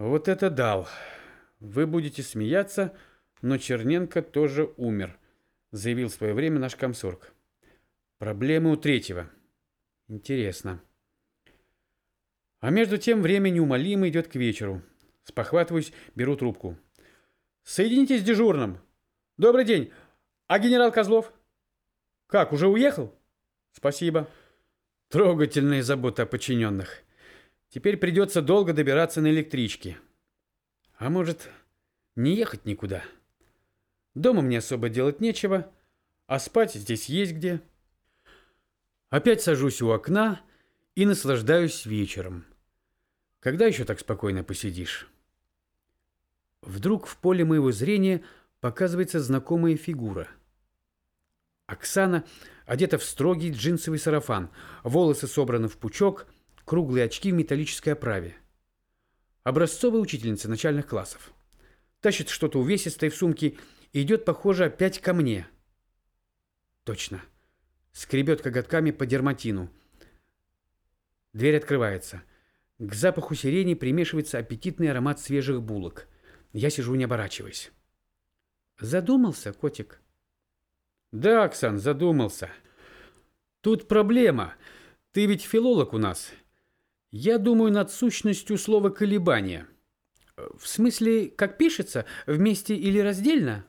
Вот это дал. Вы будете смеяться, но Черненко тоже умер, заявил в свое время наш комсорг. Проблемы у третьего. Интересно. А между тем время неумолимо идет к вечеру. Спохватываюсь, беру трубку. Соедините с дежурным. Добрый день. А генерал Козлов? Как, уже уехал? Спасибо. Трогательная забота о подчиненных. Теперь придется долго добираться на электричке. А может, не ехать никуда? Дома мне особо делать нечего, а спать здесь есть где. Опять сажусь у окна и наслаждаюсь вечером. Когда еще так спокойно посидишь? Вдруг в поле моего зрения показывается знакомая фигура. Оксана одета в строгий джинсовый сарафан, волосы собраны в пучок, круглые очки в металлической оправе. Образцовая учительница начальных классов. Тащит что-то увесистое в сумке и идет, похоже, опять ко мне. Точно. Скребет коготками по дерматину. Дверь открывается. К запаху сирени примешивается аппетитный аромат свежих булок. Я сижу, не оборачиваясь. Задумался, котик? Да, Оксан, задумался. Тут проблема. Ты ведь филолог у нас. Я думаю над сущностью слова «колебания». В смысле, как пишется, вместе или раздельно?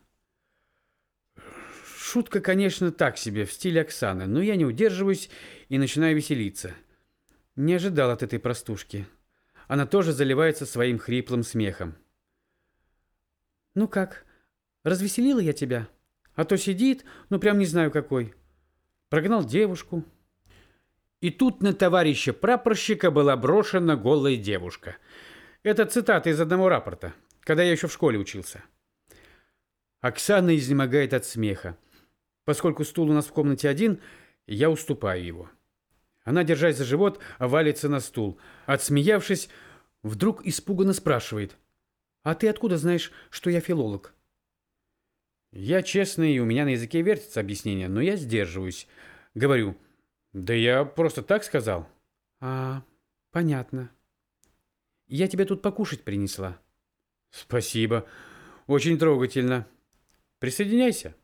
Шутка, конечно, так себе, в стиле Оксаны, но я не удерживаюсь и начинаю веселиться. Не ожидал от этой простушки. Она тоже заливается своим хриплым смехом. Ну как, развеселила я тебя? А то сидит, ну прям не знаю какой. Прогнал девушку. И тут на товарища прапорщика была брошена голая девушка. Это цитата из одного рапорта, когда я еще в школе учился. Оксана изнемогает от смеха. Поскольку стул у нас в комнате один, я уступаю его. Она, держась за живот, валится на стул. Отсмеявшись, вдруг испуганно спрашивает: «А ты откуда знаешь, что я филолог?» Я честный, и у меня на языке вертится объяснение, но я сдерживаюсь. Говорю: «Да я просто так сказал». «А, понятно. Я тебе тут покушать принесла». «Спасибо. Очень трогательно. Присоединяйся».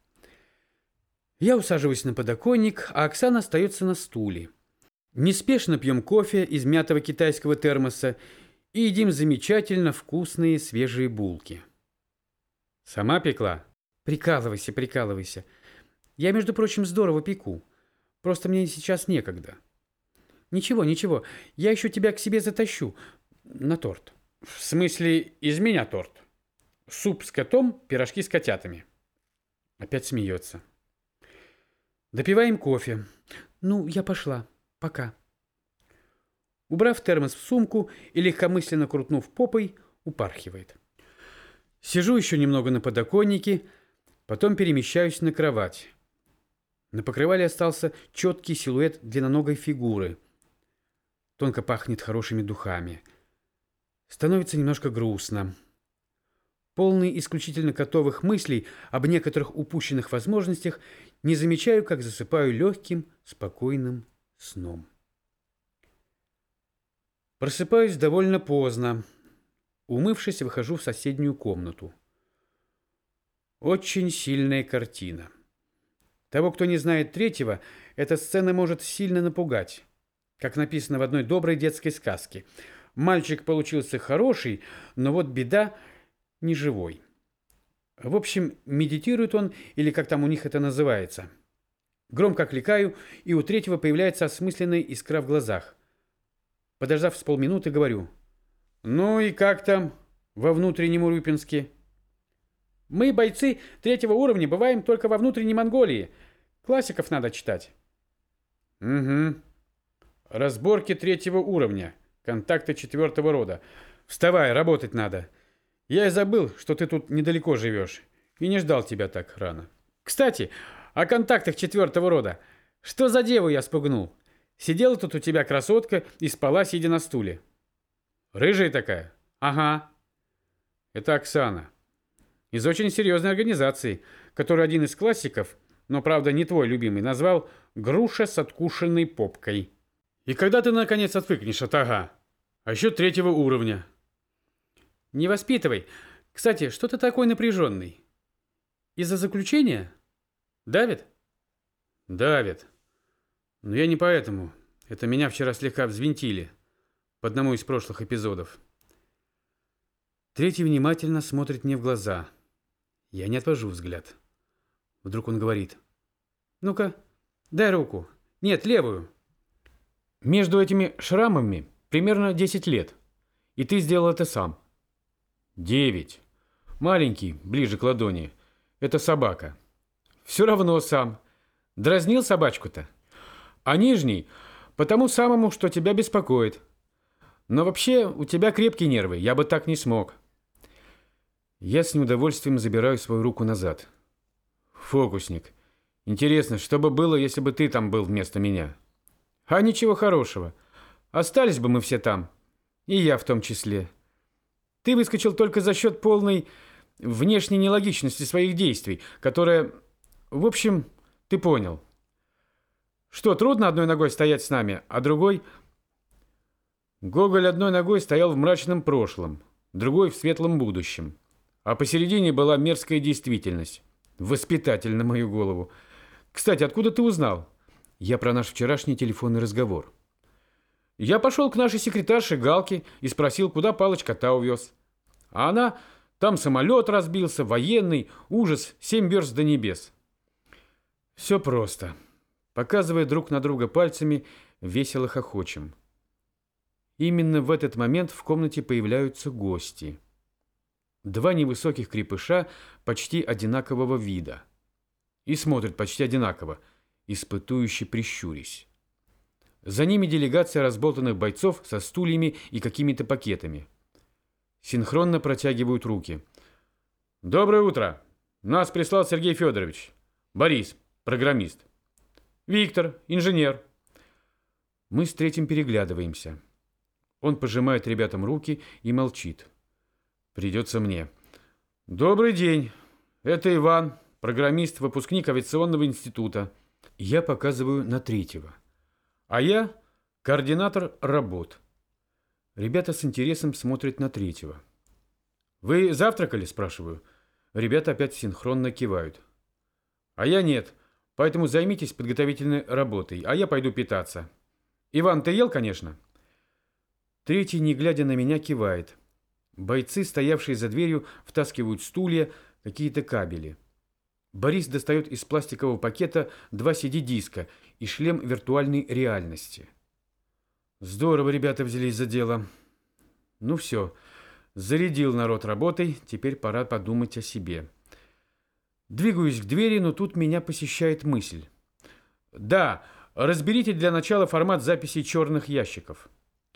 Я усаживаюсь на подоконник, а Оксана остается на стуле. Неспешно пьем кофе из мятого китайского термоса и едим замечательно вкусные свежие булки. «Сама пекла?» «Прикалывайся, прикалывайся. Я, между прочим, здорово пеку. Просто мне сейчас некогда». «Ничего, ничего, я еще тебя к себе затащу. На торт». «В смысле, из меня торт? Суп с котом, пирожки с котятами». Опять смеется. Допиваем кофе. Ну, я пошла. Пока. Убрав термос в сумку и легкомысленно крутнув попой, упархивает. Сижу еще немного на подоконнике, потом перемещаюсь на кровать. На покрывале остался четкий силуэт длинноногой фигуры. Тонко пахнет хорошими духами. Становится немножко грустно. Полный исключительно котовых мыслей об некоторых упущенных возможностях, не замечаю, как засыпаю легким, спокойным сном. Просыпаюсь довольно поздно. Умывшись, выхожу в соседнюю комнату. Очень сильная картина. Того, кто не знает третьего, эта сцена может сильно напугать. Как написано в одной доброй детской сказке. Мальчик получился хороший, но вот беда — не живой. В общем, медитирует он, или как там у них это называется. Громко окликаю, и у третьего появляется осмысленная искра в глазах. Подождав с полминуты, говорю: «Ну и как там во внутреннем Урюпинске?» «Мы, бойцы третьего уровня, бываем только во внутренней Монголии. Классиков надо читать». «Угу. Разборки третьего уровня. Контакты четвертого рода. Вставай, работать надо. Я и забыл, что ты тут недалеко живешь, и не ждал тебя так рано. Кстати, о контактах четвертого рода. Что за деву я спугнул? Сидела тут у тебя красотка и спала, сидя на стуле». «Рыжая такая?» «Ага. Это Оксана. Из очень серьезной организации, которую один из классиков, но, правда, не твой любимый, назвал «груша с откушенной попкой». И когда ты, наконец, отвыкнешь от ага? А еще третьего уровня?» Не воспитывай. Кстати, что ты такой напряженный? Из-за заключения? Давит? Давит. Но я не поэтому. Это меня вчера слегка взвинтили. По одному из прошлых эпизодов. Третий внимательно смотрит мне в глаза. Я не отвожу взгляд. Вдруг он говорит: «Ну-ка, дай руку. Нет, левую. Между этими шрамами примерно 10 лет. И ты сделал это сам». 9. Маленький, ближе к ладони. Это собака. Все равно сам. Дразнил собачку-то. А нижний потому самому, что тебя беспокоит. Но вообще у тебя крепкие нервы, я бы так не смог. Я с неудовольствием забираю свою руку назад. Фокусник. Интересно, что бы было, если бы ты там был вместо меня? А ничего хорошего. Остались бы мы все там. И я в том числе. Ты выскочил только за счет полной внешней нелогичности своих действий, которая... В общем, ты понял. Что, трудно одной ногой стоять с нами, а другой... Гоголь одной ногой стоял в мрачном прошлом, другой в светлом будущем. А посередине была мерзкая действительность. Воспитатель на мою голову. Кстати, откуда ты узнал? Я про наш вчерашний телефонный разговор. Я пошел к нашей секретарше Галке и спросил, куда Палыч кота увез. А она... Там самолет разбился, военный, ужас, 7 верст до небес. Все просто. Показывая друг на друга пальцами, весело хохочем. Именно в этот момент в комнате появляются гости. 2 невысоких крепыша почти одинакового вида. И смотрят почти одинаково, испытующе прищурясь. За ними делегация разболтанных бойцов со стульями и какими-то пакетами. Синхронно протягивают руки. «Доброе утро! Нас прислал Сергей Федорович. Борис, программист. Виктор, инженер». Мы с третьим переглядываемся. Он пожимает ребятам руки и молчит. Придется мне. «Добрый день. Это Иван, программист, выпускник авиационного института». Я показываю на третьего. «А я координатор работ». Ребята с интересом смотрят на третьего. «Вы завтракали?» – спрашиваю. Ребята опять синхронно кивают. «А я нет, поэтому займитесь подготовительной работой, а я пойду питаться. Иван, ты ел, конечно?» Третий, не глядя на меня, кивает. Бойцы, стоявшие за дверью, втаскивают стулья, какие-то кабели. Борис достает из пластикового пакета 2 CD-диска и шлем виртуальной реальности. Здорово ребята взялись за дело. Ну все, зарядил народ работой, теперь пора подумать о себе. Двигаюсь к двери, но тут меня посещает мысль. Да, разберите для начала формат записи черных ящиков.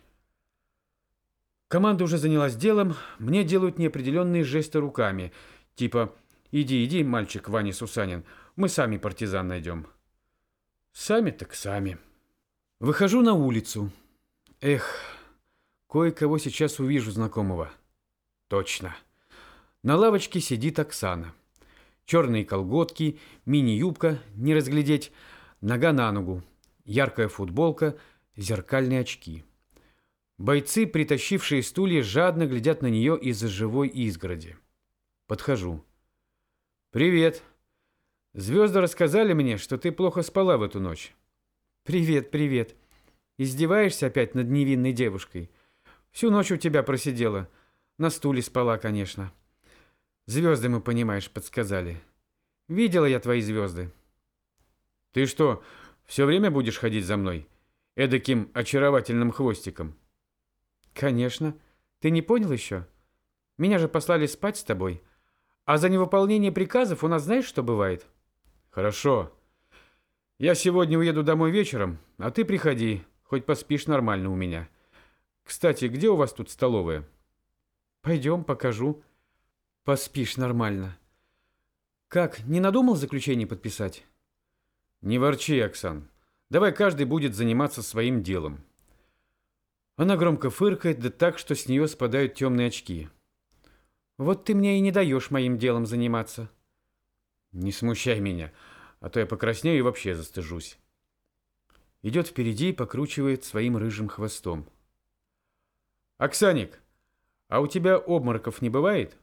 Команда уже занялась делом, мне делают неопределенные жесты руками, типа «Иди, мальчик Ваня Сусанин, мы сами партизан найдем». Сами так сами. Выхожу на улицу. Эх, кое-кого сейчас увижу знакомого. Точно. На лавочке сидит Оксана. Черные колготки, мини-юбка, не разглядеть, нога на ногу, яркая футболка, зеркальные очки. Бойцы, притащившие стулья, жадно глядят на нее из-за живой изгороди. Подхожу. «Привет. Звезды рассказали мне, что ты плохо спала в эту ночь». «Привет. Издеваешься опять над невинной девушкой? Всю ночь у тебя просидела. На стуле спала, конечно. Звезды, мы, понимаешь, подсказали. Видела я твои звезды». «Ты что, все время будешь ходить за мной? Эдаким очаровательным хвостиком?» «Конечно. Ты не понял еще? Меня же послали спать с тобой. А за невыполнение приказов у нас знаешь, что бывает?» «Хорошо. Я сегодня уеду домой вечером, а ты приходи, хоть поспишь нормально у меня. Кстати, где у вас тут столовая?» «Пойдем, покажу. Поспишь нормально. Как, не надумал заключение подписать?» «Не ворчи, Оксан. Давай каждый будет заниматься своим делом». Она громко фыркает, да так, что с нее спадают темные очки. «Вот ты мне и не даешь моим делом заниматься». «Не смущай меня, а то я покраснею и вообще застыжусь». Идет впереди и покручивает своим рыжим хвостом. «Оксаник, А у тебя обмороков не бывает?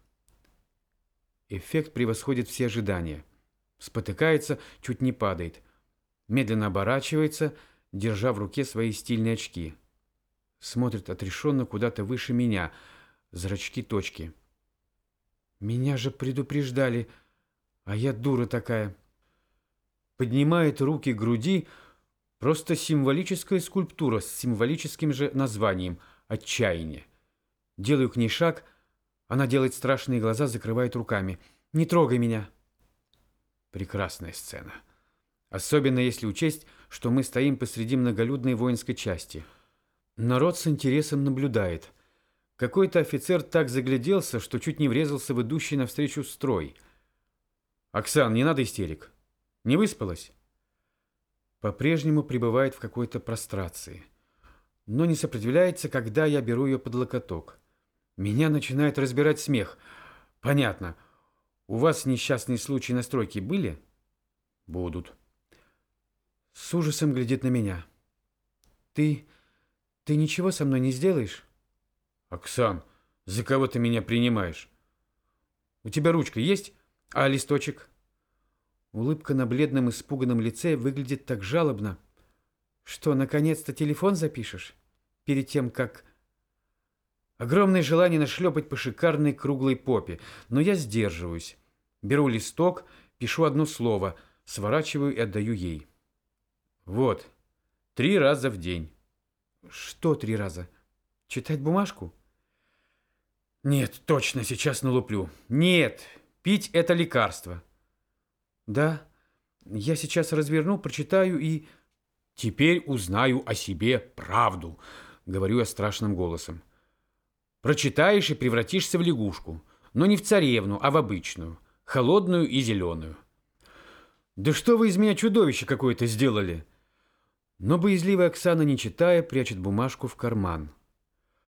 Эффект превосходит все ожидания. Спотыкается, чуть не падает. Медленно оборачивается, держа в руке свои стильные очки. Смотрит отрешенно куда-то выше меня. Зрачки-точки. Меня же предупреждали, а я дура такая. Поднимает руки к груди, просто символическая скульптура с символическим же названием «Отчаяние». Делаю к ней шаг, она делает страшные глаза, закрывает руками. «Не трогай меня!» Прекрасная сцена. Особенно если учесть, что мы стоим посреди многолюдной воинской части. Народ с интересом наблюдает. Какой-то офицер так загляделся, что чуть не врезался в идущий навстречу строй. «Оксан, не надо истерик. Не выспалась?» По-прежнему пребывает в какой-то прострации. Но не сопротивляется, когда я беру ее под локоток. Меня начинает разбирать смех. «Понятно. У вас несчастные случаи на стройке были?» «Будут». С ужасом глядит на меня. «Ты ничего со мной не сделаешь?» «Оксан, за кого ты меня принимаешь? У тебя ручка есть? А листочек?» Улыбка на бледном испуганном лице выглядит так жалобно. «Что, наконец-то телефон запишешь? Перед тем, как...» Огромное желание нашлепать по шикарной круглой попе, но я сдерживаюсь. Беру листок, пишу одно слово, сворачиваю и отдаю ей. «Вот, 3 раза в день». «Что 3 раза? Читать бумажку?» «Нет, точно, сейчас налуплю. Нет, пить это лекарство». «Да, я сейчас разверну, прочитаю и...» «Теперь узнаю о себе правду», — говорю я страшным голосом. «Прочитаешь и превратишься в лягушку, но не в царевну, а в обычную, холодную и зеленую». «Да что вы из меня чудовище какое-то сделали?» Но боязливая Оксана, не читая, прячет бумажку в карман.